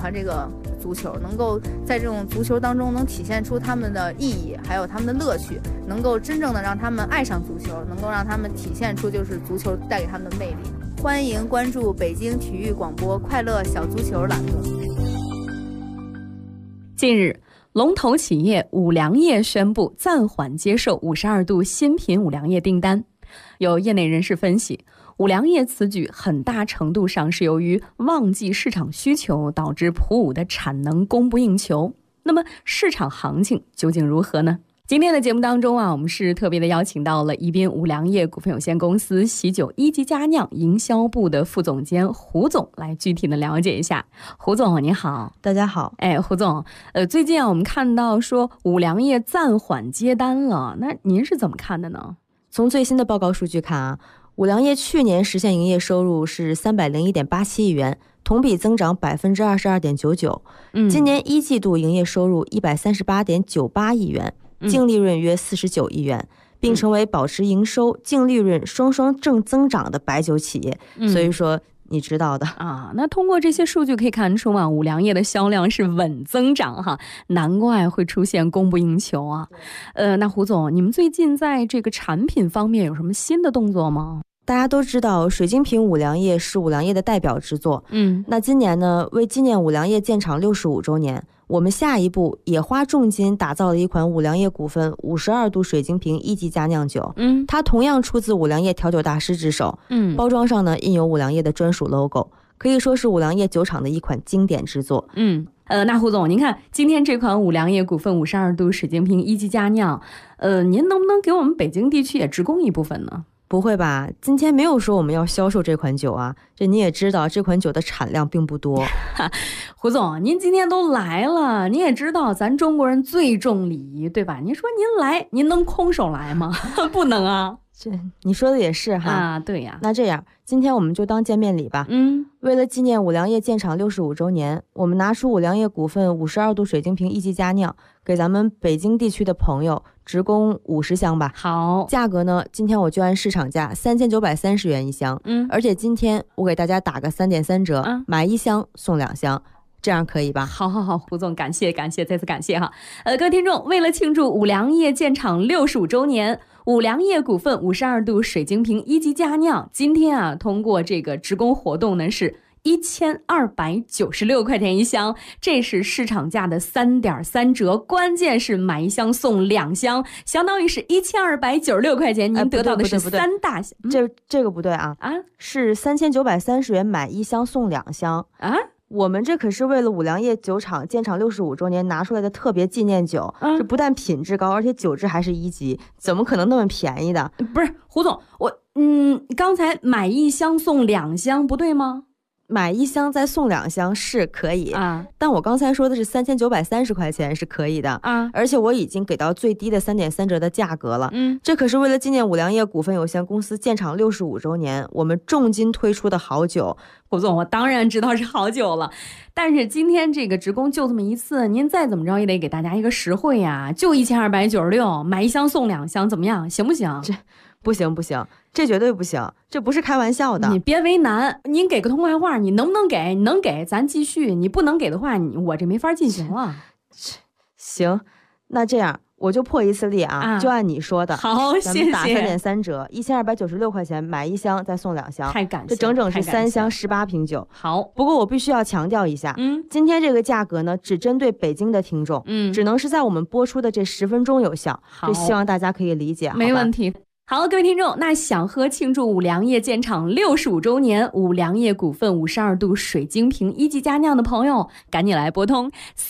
欢这个足球，能够在这种足球当中能体现出他们的意义，还有他们的乐趣，能够真正的让他们爱上足球，能够让他们体现出就是足球带给他们的魅力。欢迎关注北京体育广播快乐小足球栏目。 近日，龙头企业五粮液宣布暂缓接受52度新品五粮液订单。有业内人士分析，五粮液此举很大程度上是由于旺季市场需求导致普五的产能供不应求。那么市场行情究竟如何呢？今天的节目当中我们是特别的邀请到了宜宾五粮液股份有限公司喜酒一级佳酿营销部的副总监胡总来具体的了解一下。胡总你好。 大家好。 胡总，最近我们看到说五粮液暂缓接单了，那您是怎么看的呢？ 从最新的报告数据看五粮液去年实现营业收入是301.87亿元，同比增长 22.99%。今年一季度营业收入138.98亿元，净利润约49亿元，并成为保持营收、净利润双双正增长的白酒企业。所以说你知道的那通过这些数据可以看出五粮液的销量是稳增长哈，难怪会出现供不应求啊。那胡总，你们最近在这个产品方面有什么新的动作吗？ 大家都知道水晶瓶五粮液是五粮液的代表之作。那今年呢，为纪念五粮液建厂65周年，我们下一步也花重金打造了一款五粮液股份52度水晶瓶一级佳酿酒。它同样出自五粮液调酒大师之手。包装上呢印有五粮液的专属 logo， 可以说是五粮液酒厂的一款经典之作。 那胡总，您看今天这款五粮液股份52度水晶瓶一级佳酿，您能不能给我们北京地区也直供一部分呢？ 不会吧，今天没有说我们要销售这款酒啊，这你也知道这款酒的产量并不多。 胡总，您今天都来了，您也知道咱中国人最重礼仪，对吧？您说您来，您能空手来吗？不能啊。 这你说的也是哈。 对呀。 那这样今天我们就当见面礼吧。为了纪念五粮液建厂65周年，我们拿出五粮液股份52度水晶瓶一级佳酿，给咱们北京地区的朋友直供50箱吧。 好， 价格呢，今天我就按市场价3930元一箱。而且今天我给大家打个3.3折，买1箱送2箱。这样可以吧？ 好，胡总，感谢，再次感谢哈。各位听众，为了庆祝五粮液建厂65周年，五粮液股份52度水晶瓶一级佳酿今天通过这个直供活动呢是1296块钱一箱，这是市场价的3.3折，关键是买1箱送2箱，相当于是1296块钱，您得到的是3大箱。 这个不对啊，是3930元买1箱送2箱啊。我们这可是为了五粮液酒厂建厂65周年拿出来的特别纪念酒，这不但品质高，而且酒质还是1级，怎么可能那么便宜的？ 不是，胡总，刚才买1箱送2箱不对吗？ 买1箱再送2箱是可以但我刚才说的是3930块钱是可以的而且我已经给到最低的3.3折的价格了。这可是为了纪念五粮液股份有限公司建厂65周年，我们重金推出的好酒。 胡总，我当然知道是好酒了，但是今天这个直供就这么一次，您再怎么着也得给大家一个实惠呀，就1296，买1箱送2箱，怎么样？行不行？ 这不行，这绝对不行，这不是开玩笑的。 你别为难，您给个痛快话，你能不能给？你能给咱继续，你不能给的话，我这没法进行了。 行，那这样我就破一次例就按你说的。 好，谢谢。 打3.3折，1296块钱买1箱再送2箱， 太感谢， 这整整是3箱18瓶酒。 好， 不过我必须要强调一下，今天这个价格呢，只针对北京的听众，只能是在我们播出的这10分钟有效。这希望大家可以理解。 没问题。好，各位听众，那想喝庆祝五粮液建厂65周年五粮液股份52度水晶瓶一级佳酿的朋友，赶紧来拨通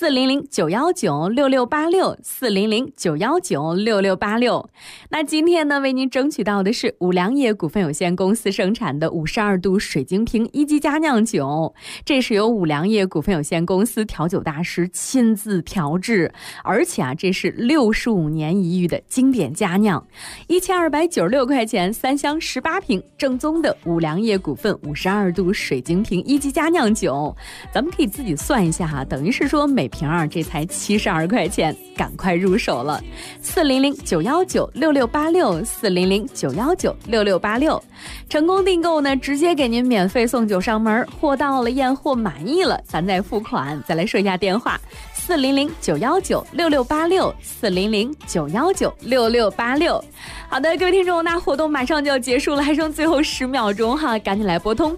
400-919-6686，400-919-6686。那今天呢，为您争取到的是五粮液股份有限公司生产的52度水晶瓶一级佳酿酒，这是由五粮液股份有限公司调酒大师亲自调制，而且这是65年一遇的经典佳酿，1296 396块钱，3箱18瓶正宗的五粮液股份52度水晶瓶1级佳酿酒。咱们可以自己算一下哈，等于是说每瓶这才72块钱，赶快入手了。400-919-6686，400-919-6686，成功订购呢，直接给您免费送酒上门，货到了验货满意了，咱再付款。再来说一下电话：400-919-6686，400-919-6686。好的，各位听众，那活动马上就要结束了，还剩最后10秒钟哈，赶紧来拨通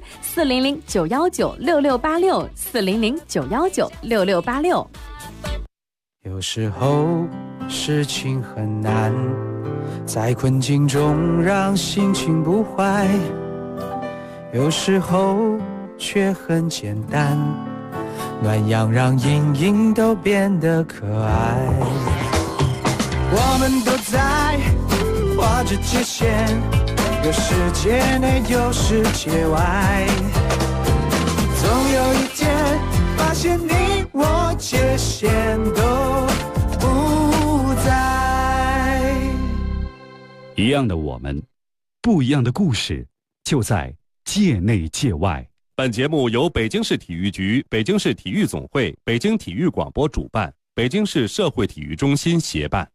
400-919-6686，400-919-6686。 有时候事情很难，在困境中让心情不坏，有时候却很简单，暖阳让阴影都变得可爱。我们都在画着界限，有世界内有世界外，总有一天发现你我界限都不在。 一样的我们，不一样的故事，就在界内界外。 本节目由北京市体育局、北京市体育总会、北京体育广播主办，北京市社会体育中心协办。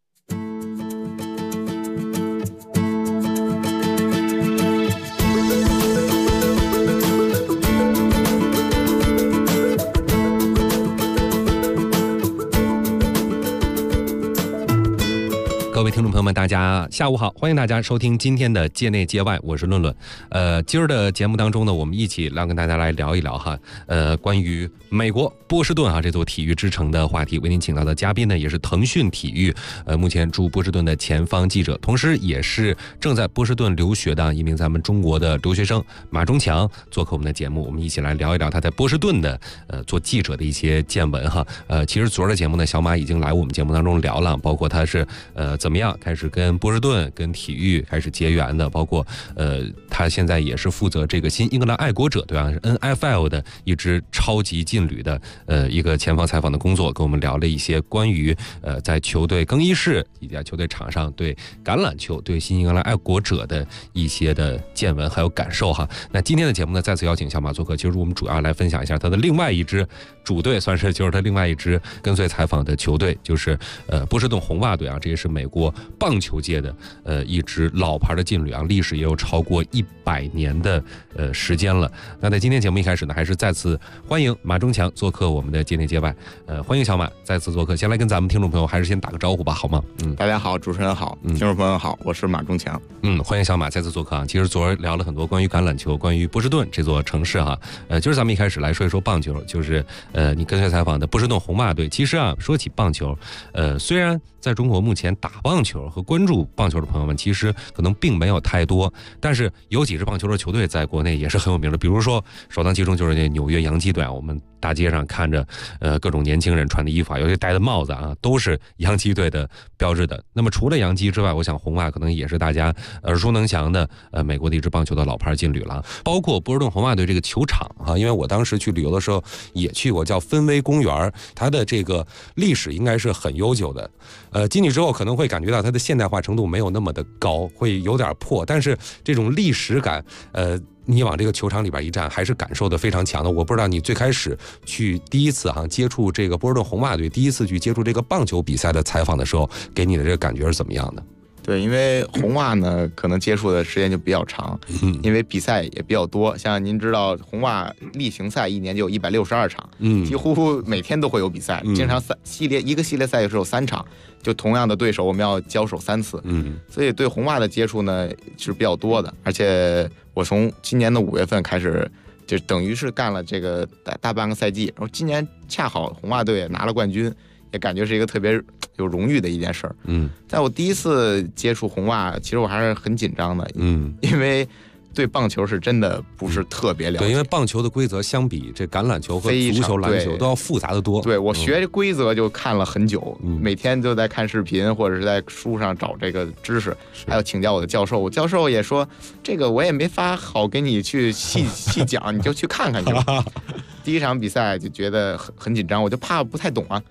各位听众朋友们，大家下午好，欢迎大家收听今天的界内界外，我是论论。今儿的节目当中呢，我们一起跟大家来聊一聊哈，关于美国波士顿这座体育之城的话题。为您请到的嘉宾呢，也是腾讯体育目前驻波士顿的前方记者，同时也是正在波士顿留学的一名咱们中国的留学生马忠强做客我们的节目，我们一起来聊一聊他在波士顿的做记者的一些见闻哈。其实昨儿的节目呢，小马已经来我们节目当中聊了，包括他是怎么样开始跟波士顿跟体育开始结缘的，包括他现在也是负责这个新英格兰爱国者对吧，是 NFL 的一支超级劲旅的一个前方采访的工作，跟我们聊了一些关于在球队更衣室以及在球队场上对橄榄球对新英格兰爱国者的一些的见闻还有感受哈。那今天的节目呢，再次邀请小马做客，其实我们主要来分享一下他的另外一支主队，算是就是他另外一支跟随采访的球队，就是波士顿红袜队啊，这也是美国棒球界的一支老牌的劲旅啊，历史也有超过100年的时间了。那在今天节目一开始呢，还是再次欢迎马忠强做客我们的界内界外，欢迎小马再次做客。先来跟咱们听众朋友还是先打个招呼吧，好吗？ 大家好，主持人好，听众朋友好，我是马忠强。 欢迎小马再次做客啊。其实昨儿聊了很多关于橄榄球，关于波士顿这座城市哈。今儿咱们一开始来说一说棒球，就是你跟随采访的波士顿红袜队。其实啊，说起棒球，虽然在中国目前打棒球和关注棒球的朋友们其实可能并没有太多，但是有几支棒球的球队在国内也是很有名的，比如说首当其冲就是那纽约洋基队啊，我们大街上看着各种年轻人穿的衣服啊，尤其戴的帽子啊，都是洋基队的标志的。那么除了洋基之外，我想红袜可能也是大家耳熟能详的美国的一支棒球的老牌劲旅了。包括波士顿红袜队这个球场啊，因为我当时去旅游的时候也去过，叫芬威公园，它的这个历史应该是很悠久的。进去之后可能会感觉到它的现代化程度没有那么的高，会有点破，但是这种历史感你往这个球场里边一站还是感受的非常强的。我不知道你最开始去第一次接触这个波士顿红袜队，第一次去接触这个棒球比赛的采访的时候，给你的这个感觉是怎么样的？ 对，因为红袜呢可能接触的时间就比较长，因为比赛也比较多，像您知道红袜例行赛一年就有162场，几乎每天都会有比赛，经常一个系列赛有时候3场，就同样的对手我们要交手3次，所以对红袜的接触呢是比较多的。而且我从今年的5月份开始，就等于是干了这个大半个赛季，然后今年恰好红袜队拿了冠军，也感觉是一个特别有荣誉的一件事儿。在我第一次接触红袜，其实我还是很紧张的，因为对棒球是真的不是特别了解。 对，因为棒球的规则相比这橄榄球和足球、篮球都要复杂的多。 对，我学规则就看了很久，每天就在看视频或者是在书上找这个知识，还有请教我的教授。我教授也说，这个我也没法好给你去细讲，你就去看看就。第一场比赛就觉得很紧张，我就怕不太懂啊。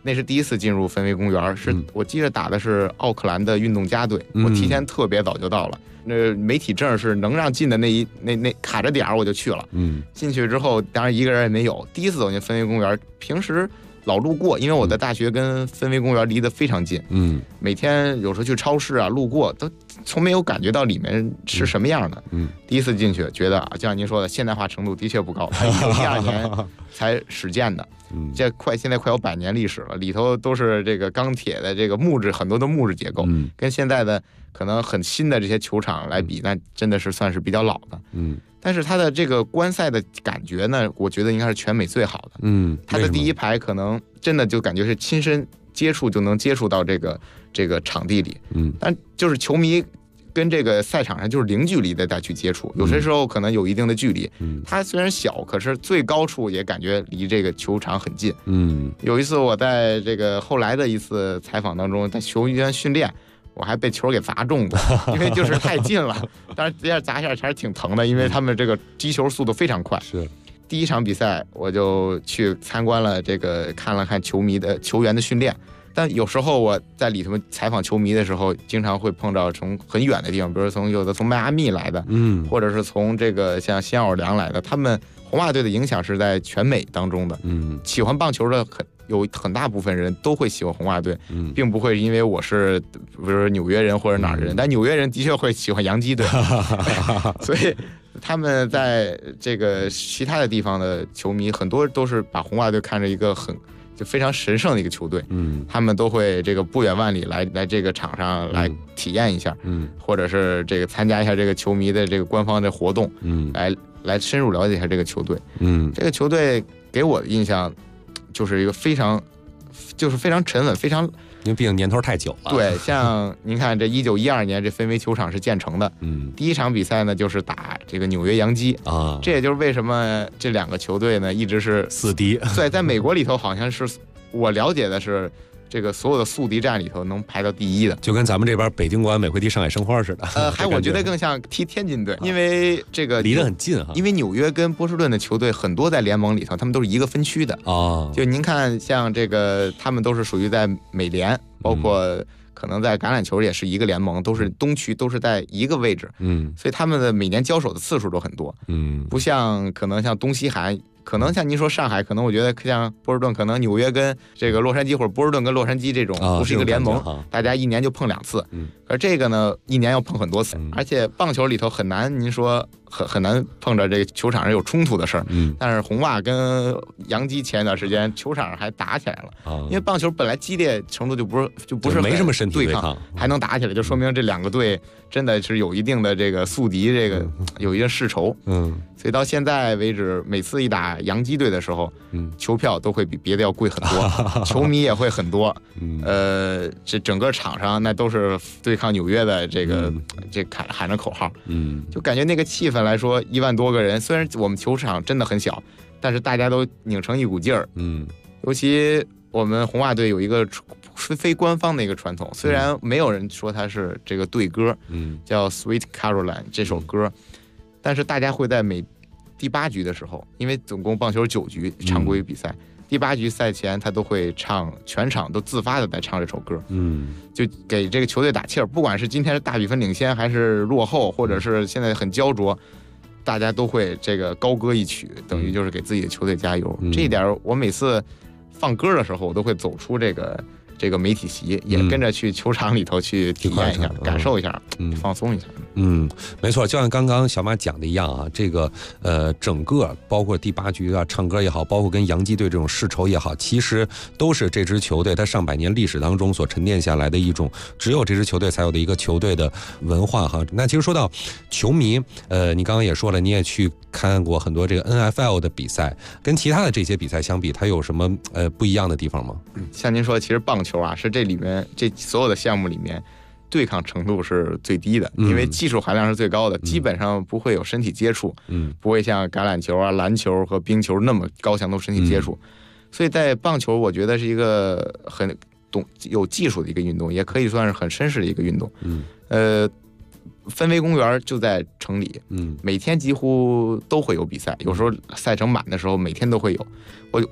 那是第一次进入分威公园，是我记得打的是奥克兰的运动家队，我提前特别早就到了。那媒体证是能让进的那卡着点我就去了。进去之后当然一个人也没有，第一次走进分威公园，平时老路过，因为我的大学跟分威公园离得非常近，每天有时候去超市啊路过，都从没有感觉到里面是什么样的。第一次进去觉得就像您说的，现代化程度的确不高，它1912年才始建的，现在快有100年历史了，里头都是这个钢铁的这个木质，很多的木质结构，跟现在的可能很新的这些球场来比，那真的是算是比较老的。但是它的这个观赛的感觉呢，我觉得应该是全美最好的。它的第一排可能真的就感觉是亲身接触就能接触到这个场地里。但就是球迷跟这个赛场上就是零距离的再去接触，有些时候可能有一定的距离。它虽然小，可是最高处也感觉离这个球场很近。有一次我在这个后来的一次采访当中，在球员训练，我还被球给砸中过，因为就是太近了，当然这样砸一下还是挺疼的，因为他们这个击球速度非常快。 是第一场比赛我就去参观了这个，看了看球员的训练。但有时候我在里头采访球迷的时候，经常会碰到从很远的地方，比如有的从迈阿密来的，或者是从这个像新奥尔良来的，他们红袜队的影响是在全美当中的。喜欢棒球的有很大部分人都会喜欢红袜队，并不会因为我是比如纽约人或者哪儿人，但纽约人的确会喜欢洋基队，所以他们在这个其他的地方的球迷很多都是把红袜队看着一个就非常神圣的一个球队，他们都会这个不远万里来这个场上来体验一下，或者是这个参加一下这个球迷的这个官方的活动，来深入了解一下这个球队。这个球队给我的印象就是一个非常沉稳，非常， 因为毕竟年头太久了。 对，像您看这1912年这分威球场是建成的，第一场比赛呢就是打这个纽约洋基啊，这也就是为什么这两个球队呢一直是死敌。 对，在美国里头好像是我了解的是，这个所有的宿敌战里头能排到第一的， 就跟咱们这边北京国安每回踢上海申花似的。 还我觉得更像踢天津队，因为这个离得很近哈。 因为纽约跟波士顿的球队很多在联盟里头，他们都是一个分区的哦。就您看，像这个他们都是属于在美联，包括可能在橄榄球也是一个联盟，都是东区，都是在一个位置。所以他们的每年交手的次数都很多。不像可能像东西海。可能像您说上海，可能我觉得像波士顿，可能纽约跟这个洛杉矶，或者波士顿跟洛杉矶这种不是一个联盟，大家一年就碰2次。而这个呢，一年要碰很多次，而且棒球里头很难，您说很难碰着这个球场上有冲突的事儿。但是红袜跟洋基前一段时间球场上还打起来了，因为棒球本来激烈程度就不是没什么身体对抗，还能打起来，就说明这两个队真的是有一定的这个宿敌，这个有一定世仇。所以到现在为止，每次一打洋基队的时候，球票都会比别的要贵很多，球迷也会很多。这整个场上那都是对抗纽约的这喊着口号，就感觉那个气氛来说，1万多个人，虽然我们球场真的很小，但是大家都拧成一股劲儿。尤其我们红袜队有一个非官方的一个传统，虽然没有人说它是这个队歌，叫 Sweet Caroline 这首歌，但是大家会在第8局的时候，因为总共棒球9局常规比赛，第8局赛前他都会唱，全场都自发的在唱这首歌，就给这个球队打气儿。不管是今天是大比分领先，还是落后，或者是现在很焦灼，大家都会这个高歌一曲，等于就是给自己的球队加油。这一点我每次放歌的时候，我都会走出这个媒体席，也跟着去球场里头去体验一下，感受一下，放松一下。 没错，就像刚刚小马讲的一样啊，这个整个包括第8局啊，唱歌也好，包括跟洋基队这种世仇也好，其实都是这支球队它上百年历史当中所沉淀下来的一种，只有这支球队才有的一个球队的文化哈。那其实说到球迷，你刚刚也说了，你也去看过很多这个 NFL 的比赛，跟其他的这些比赛相比，它有什么不一样的地方吗？ 像您说，其实棒球啊是这里面这所有的项目里面对抗程度是最低的，因为技术含量是最高的，基本上不会有身体接触，不会像橄榄球啊、篮球和冰球那么高强度身体接触，所以在棒球我觉得是一个很有技术的一个运动，也可以算是很绅士的一个运动。分威公园就在城里，每天几乎都会有比赛，有时候赛程满的时候每天都会有。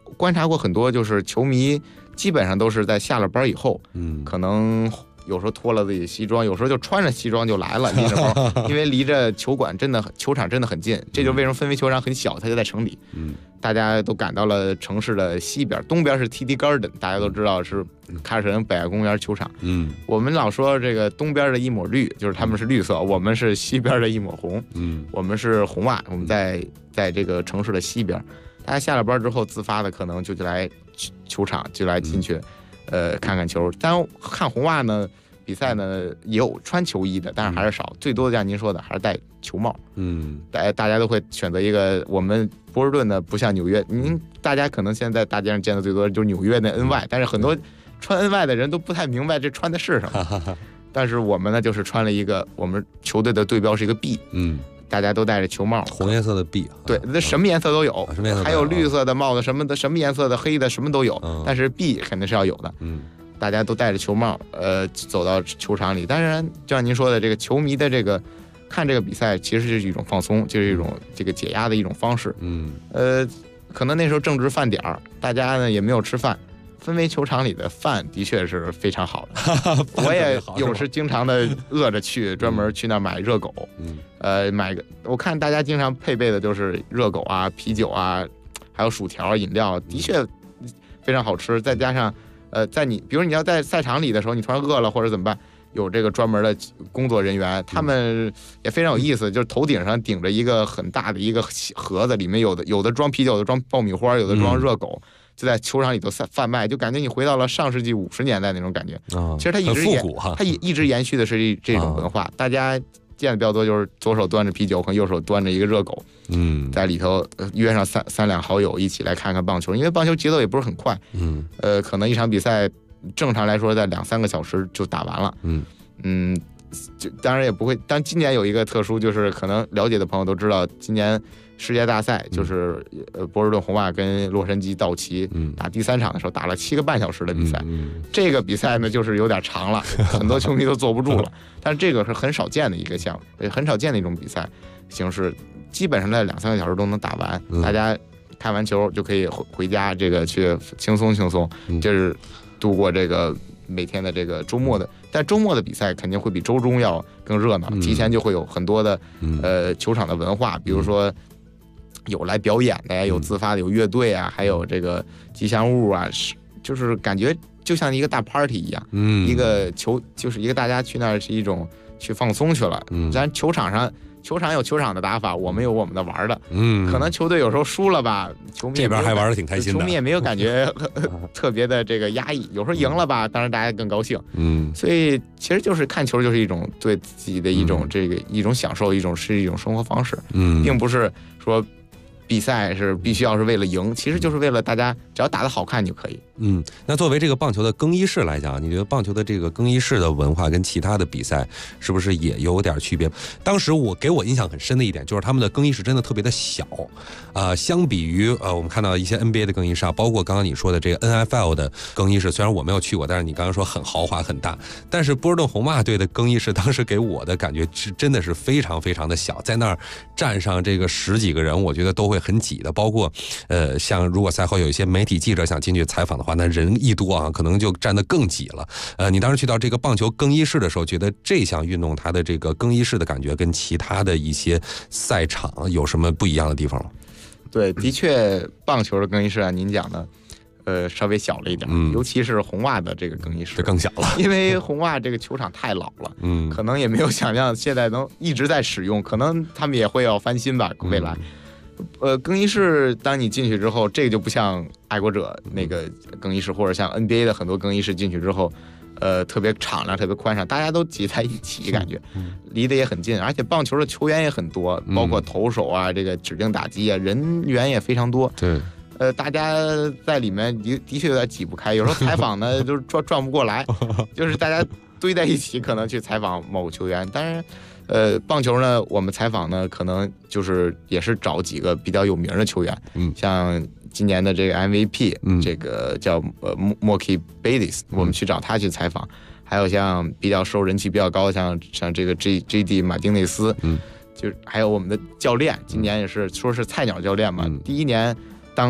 观察过很多，就是球迷基本上都是在下了班以后，可能有时候脱了自己西装，有时候就穿着西装就来了，拎着包，因为离着球场真的很近。这就是为什么氛围球场很小，它就在城里。大家都赶到了城市的西边，东边是 TD Garden， 大家都知道是凯尔特人北爱公园球场。我们老说这个东边的一抹绿，就是他们是绿色，我们是西边的一抹红。我们是红袜，我们在这个城市的西边。大家下了班之后，自发的可能就来球场，就来进去，看看球。当然看红袜呢，比赛呢也有穿球衣的，但是还是少，最多像您说的还是戴球帽。大家都会选择一个。我们波士顿呢不像纽约，大家可能现在大街上见的最多的就是纽约的 NY， 但是很多穿 NY 的人都不太明白这穿的是什么。但是我们呢就是穿了一个，我们球队的队标是一个 B。大家都戴着球帽， 红颜色的 B， 对，那什么颜色都有，还有绿色的帽子，什么颜色的，黑的什么都有，但是 B 肯定是要有的。大家都戴着球帽，走到球场里。当然，就像您说的，这个球迷的这个看这个比赛，其实是一种放松，就是一种这个解压的一种方式。可能那时候正值饭点儿，大家呢也没有吃饭。氛围球场里的饭的确是非常好的，我也有时经常的饿着去，专门去那儿买热狗，买个，我看大家经常配备的就是热狗啊、啤酒啊，还有薯条、饮料，的确非常好吃。再加上，比如你要在赛场里的时候，你突然饿了或者怎么办，有这个专门的工作人员，他们也非常有意思，就是头顶上顶着一个很大的一个盒子，里面有的装啤酒，有的装爆米花，有的装热狗。就在球场里头贩卖，就感觉你回到了上世纪50年代那种感觉。其实它一直延续的是这种文化。大家见的比较多，就是左手端着啤酒和右手端着一个热狗，在里头约上三两好友一起来看看棒球。因为棒球节奏也不是很快，可能一场比赛正常来说在2-3个小时就打完了。就当然也不会。但今年有一个特殊，就是可能了解的朋友都知道，今年世界大赛就是波士顿红袜跟洛杉矶道奇打第3场的时候，打了7个半小时的比赛。这个比赛呢就是有点长了，很多球迷都坐不住了。但是这个是很少见的一个项目，很少见的一种比赛形式，基本上在2-3个小时都能打完。大家看完球就可以回家，这个去轻松，就是度过这个每天的这个周末的。但周末的比赛肯定会比周中要更热闹，提前就会有很多的球场的文化，比如说有来表演的呀，有自发的，有乐队啊，还有这个吉祥物啊，就是感觉就像一个大 party 一样。一个就是一个大家去那儿是一种去放松去了。咱球场有球场的打法，我们有我们的玩的。可能球队有时候输了吧，球迷这边还玩的挺开心的， 球迷也没有感觉特别的这个压抑。有时候赢了吧，当然大家更高兴。所以其实就是看球就是一种对自己的一种一种享受，是一种生活方式。并不是说比赛是必须要是为了赢，其实就是为了大家只要打得好看就可以。 那作为这个棒球的更衣室来讲，你觉得棒球的这个更衣室的文化跟其他的比赛是不是也有点区别？当时给我印象很深的一点就是他们的更衣室真的特别的小，相比于我们看到一些 NBA 的更衣室啊，包括刚刚你说的这个 NFL 的更衣室，虽然我没有去过，但是你刚刚说很豪华很大，但是波士顿红袜队的更衣室当时给我的感觉是真的是非常非常的小，在那儿站上这个10几个人，我觉得都会很挤的，包括像如果赛后有一些媒体记者想进去采访的话，那人一多啊，可能就站得更挤了。你当时去到这个棒球更衣室的时候，觉得这项运动它的这个更衣室的感觉跟其他的一些赛场有什么不一样的地方吗？ 对，的确，棒球的更衣室啊，您讲的，稍微小了一点，尤其是红袜的这个更衣室更小了， 因为红袜这个球场太老了，可能也没有想象现在能一直在使用，可能他们也会要翻新吧，未来。更衣室当你进去之后，这个就不像爱国者那个更衣室，或者像 NBA 的很多更衣室进去之后，特别敞亮，特别宽敞，大家都挤在一起，感觉离得也很近，而且棒球的球员也很多，包括投手啊，这个指定打击啊，人员也非常多。 对， 大家在里面的确有点挤不开，有时候采访呢就是转不过来，就是大家堆在一起，可能去采访某个球员，当然。棒球呢，我们采访呢，可能就是也是找几个比较有名的球员，像今年的这个 MVP，这个叫Mookie Betts，我们去找他去采访，还有像比较受人气比较高，像这个 JD 马丁内斯，就是还有我们的教练，今年也是说是菜鸟教练嘛，第一年当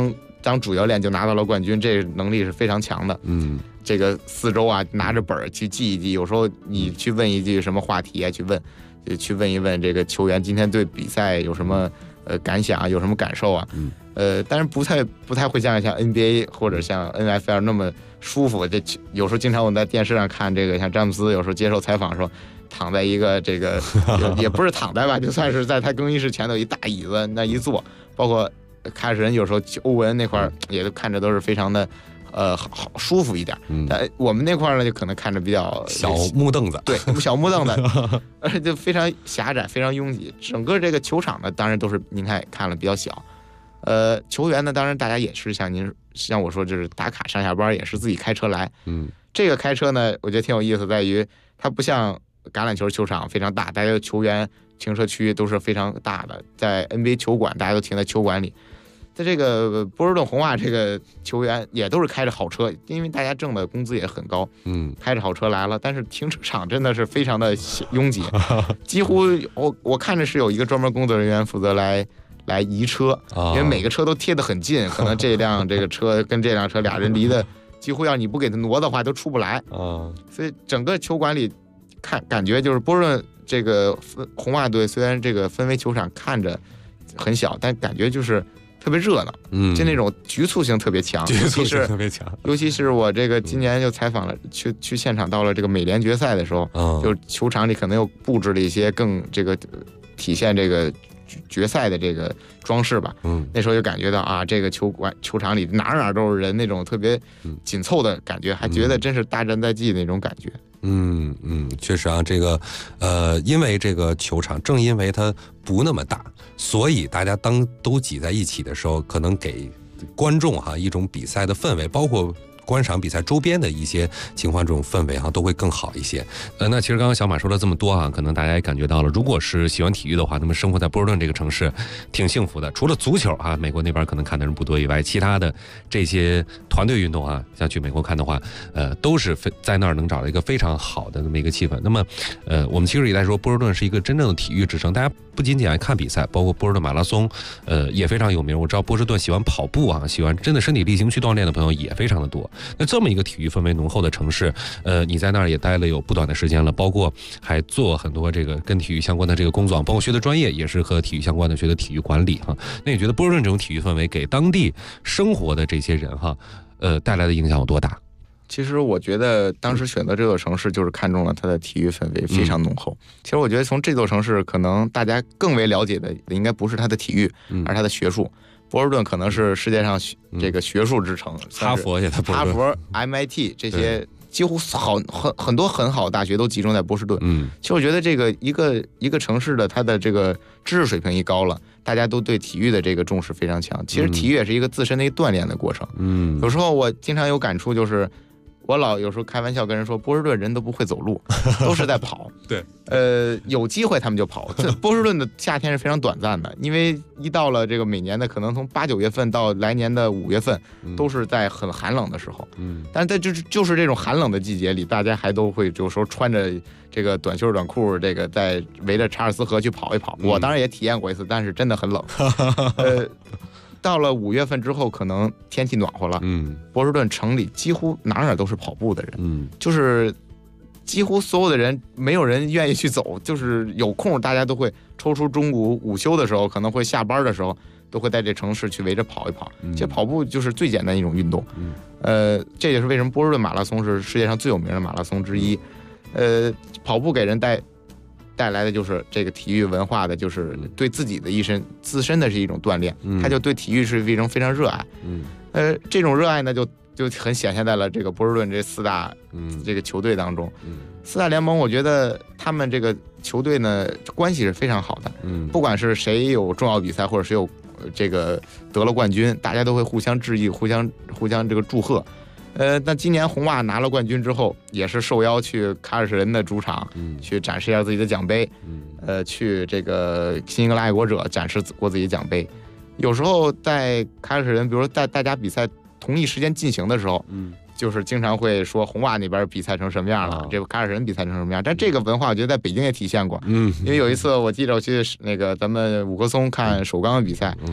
当主教练就拿到了冠军，这能力是非常强的。这个4周啊，拿着本去记一记，有时候你去问一句什么话题啊，去问一问这个球员今天对比赛有什么感想啊，有什么感受啊。但是不太会像 NBA 或者像 NFL 那么舒服。这有时候经常我在电视上看这个，像詹姆斯有时候接受采访的时候，躺在一个这个也不是躺在吧，就算是在他更衣室前头有一大椅子那一坐，包括开始人有时候欧文那块也都看着都是非常的好舒服一点。但我们那块呢就可能看着比较小木凳子， 对，小木凳子，而且就非常狭窄，非常拥挤。整个这个球场呢，当然都是您看了比较小。球员呢，当然大家也是像我说，就是打卡上下班也是自己开车来。这个开车呢，我觉得挺有意思，在于它不像橄榄球球场非常大，大家的球员停车区都是非常大的，在 NBA 球馆大家都停在球馆里。在这个波士顿红袜，这个球员也都是开着好车，因为大家挣的工资也很高，开着好车来了。但是停车场真的是非常的拥挤，几乎我看着是有一个专门工作人员负责来移车，因为每个车都贴得很近，可能这个车跟这辆车俩人离的几乎要你不给他挪的话都出不来。所以整个球馆里感觉就是波士顿这个红袜队虽然这个分为球场看着很小，但感觉就是特别热闹，就那种局促性特别强，尤其是我这个今年就采访了，去现场到了这个美联决赛的时候，就球场里可能又布置了一些更这个体现这个决赛的这个装饰吧。那时候就感觉到啊，这个球场里哪都是人，那种特别紧凑的感觉，还觉得真是大战在即那种感觉。 确实啊，这个因为这个球场正因为它不那么大，所以大家当都挤在一起的时候，可能给观众一种比赛的氛围，包括观赏比赛周边的一些情况，这种氛围都会更好一些。那其实刚刚小马说了这么多可能大家也感觉到了，如果是喜欢体育的话，那么生活在波士顿这个城市挺幸福的。除了足球美国那边可能看的人不多以外，其他的这些团队运动像去美国看的话，都是在那儿能找到一个非常好的那么一个气氛。那么我们其实也在说，波士顿是一个真正的体育之城，大家不仅仅爱看比赛，包括波士顿马拉松也非常有名。我知道波士顿喜欢跑步喜欢真的身体力行去锻炼的朋友也非常的多。那这么一个体育氛围浓厚的城市，你在那儿也待了有不短的时间了，包括还做很多这个跟体育相关的这个工作，包括学的专业也是和体育相关的，学的体育管理那你觉得波士顿这种体育氛围给当地生活的这些人带来的影响有多大？ 其实我觉得当时选择这座城市就是看中了它的体育氛围非常浓厚。其实我觉得从这座城市可能大家更为了解的应该不是它的体育，而它的学术。波士顿可能是世界上这个学术之城， 哈佛也在波士顿， 哈佛、MIT 这些几乎很多很好的大学都集中在波士顿。其实我觉得这个一个城市的它的这个知识水平一高了，大家都对体育的这个重视非常强。其实体育也是一个自身的一个锻炼的过程。有时候我经常有感触，就是我有时候开玩笑跟人说，波士顿人都不会走路，都是在跑。 对， 有机会他们就跑。这波士顿的夏天是非常短暂的，因为一到了这个每年的可能从8、9月份到来年的5月份，都是在很寒冷的时候。但是在就是这种寒冷的季节里，大家还都会有时候穿着这个短袖短裤，这个在围着查尔斯河去跑一跑。我当然也体验过一次，但是真的很冷。到了5月份之后，可能天气暖和了，波士顿城里几乎哪都是跑步的人，就是几乎所有的人，没有人愿意去走，就是有空大家都会抽出中午午休的时候，可能会下班的时候，都会在这城市去围着跑一跑。其实跑步就是最简单的一种运动，这也是为什么波士顿马拉松是世界上最有名的马拉松之一。跑步给人带来的就是这个体育文化的，就是对自己的自身的是一种锻炼，他就对体育是一种非常热爱。这种热爱呢，就很显现在了这个波士顿这4大这个球队当中。4大联盟，我觉得他们这个球队呢关系是非常好的。不管是谁有重要比赛，或者谁有这个得了冠军，大家都会互相致意，互相这个祝贺。那今年红袜拿了冠军之后，也是受邀去卡尔什人的主场，去展示一下自己的奖杯，去这个新英格兰爱国者展示过自己的奖杯。有时候在卡尔什人，比如说大家比赛同一时间进行的时候，就是经常会说红袜那边比赛成什么样了，这个卡尔什人比赛成什么样。但这个文化我觉得在北京也体现过，因为有一次我记得我去那个咱们五棵松看首钢的比赛，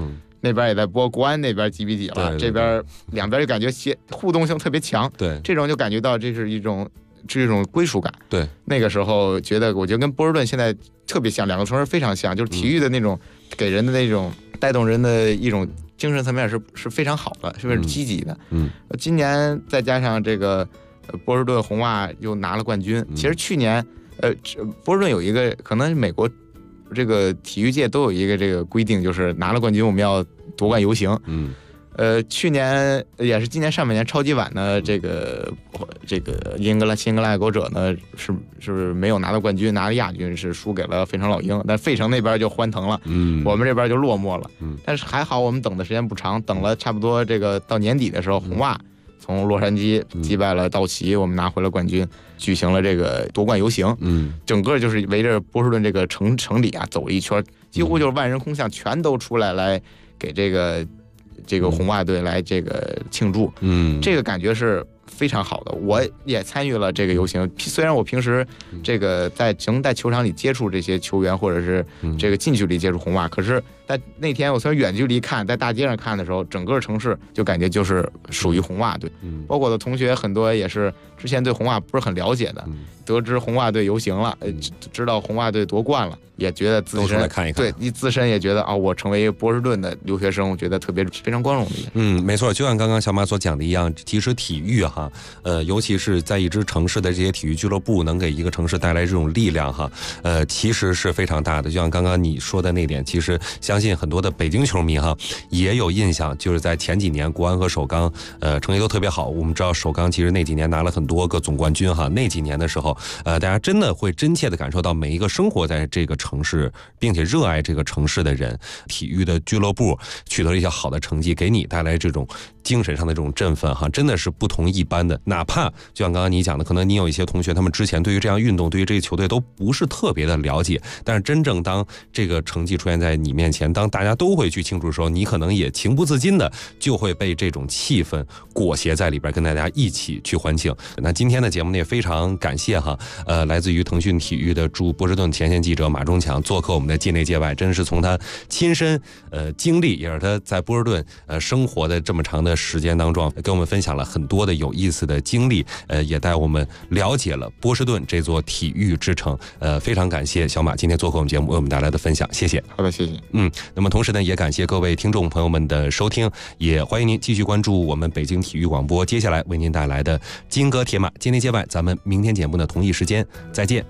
那边也在播国安那边记笔记了，这边两边就感觉互动性特别强， 对， 这种就感觉到这是一种归属感。 对， 那个时候我觉得跟波士顿现在特别像，两个城市非常像，就是体育的那种给人的那种带动人的一种精神层面是非常好的，是非常积极的。今年再加上这个波士顿红袜又拿了冠军。其实去年波士顿有一个可能美国这个体育界都有一个这个规定，就是拿了冠军我们要夺冠游行。去年也是今年上半年超级碗呢，这个新英格兰爱国者呢是没有拿到冠军，拿了亚军，是输给了费城老鹰。但费城那边就欢腾了，我们这边就落寞了。但是还好我们等的时间不长，等了差不多这个到年底的时候，红袜从洛杉矶击败了道奇，我们拿回了冠军，举行了这个夺冠游行。整个就是围着波士顿这个城里啊走了一圈，几乎就是万人空巷，全都出来给这个红袜队来这个庆祝。这个感觉是非常好的。我也参与了这个游行，虽然我平时这个能在球场里接触这些球员，或者是这个近距离接触红袜，可是在那天我虽然远距离看，在大街上看的时候，整个城市就感觉就是属于红袜队。包括我的同学很多也是之前对红袜不是很了解的，得知红袜队游行了，知道红袜队夺冠了，也觉得自身看一看， 对你自身也觉得我成为一个波士顿的留学生，我觉得非常光荣的一件。 没错，就像刚刚小马所讲的一样，其实体育哈，尤其是在一支城市的这些体育俱乐部，能给一个城市带来这种力量哈，其实是非常大的。就像刚刚你说的那点，其实相信很多的北京球迷哈也有印象，就是在前几年国安和首钢成绩都特别好。我们知道首钢其实那几年拿了很多个总冠军哈，那几年的时候，大家真的会真切的感受到每一个生活在这个城市并且热爱这个城市的人，体育的俱乐部取得了一些好的成绩，给你带来这种精神上的这种振奋哈，真的是不同一般的。哪怕就像刚刚你讲的，可能你有一些同学他们之前对于这样运动，对于这个球队都不是特别的了解，但是真正当这个成绩出现在你面前，当大家都会去庆祝的时候，你可能也情不自禁的就会被这种气氛裹挟在里边，跟大家一起去欢庆。那今天的节目呢也非常感谢哈，来自于腾讯体育的驻波士顿前线记者马忠强做客我们的界内界外，真是从他亲身经历，也是他在波士顿生活的这么长的时间当中，跟我们分享了很多的有意思的经历，也带我们了解了波士顿这座体育之城。非常感谢小马今天做客我们节目为我们带来的分享，谢谢。 好的，谢谢。 那么同时呢，也感谢各位听众朋友们的收听，也欢迎您继续关注我们北京体育广播接下来为您带来的金戈铁马界内界外，咱们明天节目的同一时间再见。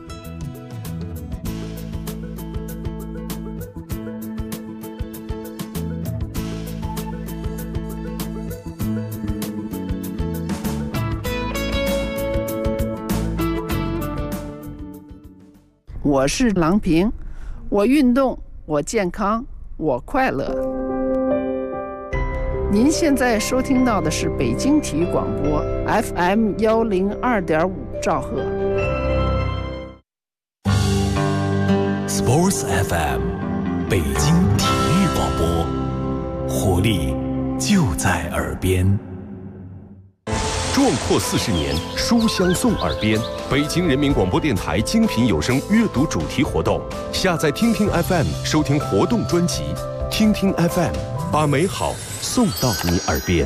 我是郎平，我运动，我健康，我快乐。您现在收听到的是北京体育广播 FM 102.5兆赫。 Sports FM 北京体育广播，活力就在耳边。 壮阔40年，书香送耳边。北京人民广播电台精品有声阅读主题活动，下载听听 FM 收听活动专辑，听听 FM 把美好送到你耳边。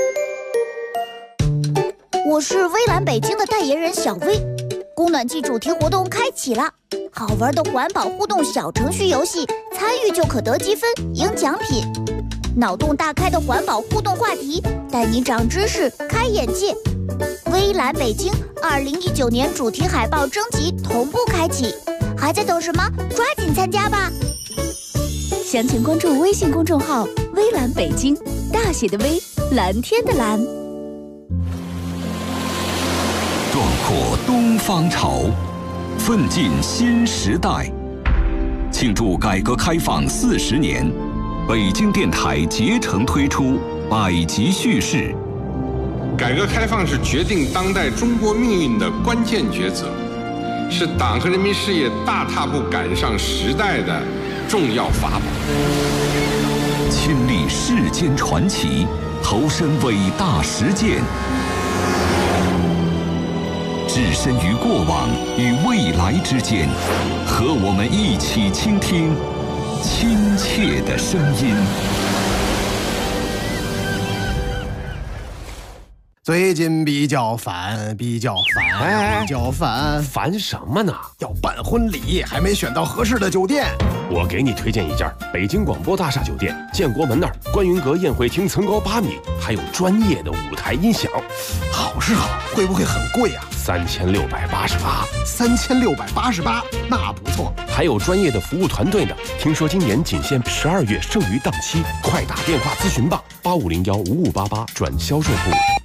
我是微蓝北京的代言人小薇，供暖季主题活动开启了，好玩的环保互动小程序游戏，参与就可得积分赢奖品。脑洞大开的环保互动话题，带你长知识开眼界。微蓝北京2019年主题海报征集同步开启，还在等什么？抓紧参加吧！ 详情关注微信公众号微蓝北京，大写的微，蓝天的蓝。 壮阔东方潮，奋进新时代。庆祝改革开放40年，北京电台竭诚推出百集叙事。 改革开放是决定当代中国命运的关键抉择，是党和人民事业大踏步赶上时代的重要法宝。 亲历世间传奇，投身伟大实践，置身于过往与未来之间，和我们一起倾听亲切的声音。 最近比较烦。 烦什么呢？ 要办婚礼，还没选到合适的酒店。 我给你推荐一家北京广播大厦酒店，建国门那儿观云阁宴会厅层高8米，还有专业的舞台音响。 好是好，会不会很贵啊 ？3688。 3688，那不错。 还有专业的服务团队呢。听说今年仅限12月剩余档期，快打电话咨询吧，85015588转销售部。